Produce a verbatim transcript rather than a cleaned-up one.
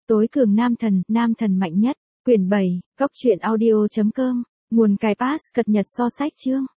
Tối cường nam thần, nam thần mạnh nhất. Quyển bảy, góc truyện audio chấm com. Nguồn cài pass cập nhật so sách chương.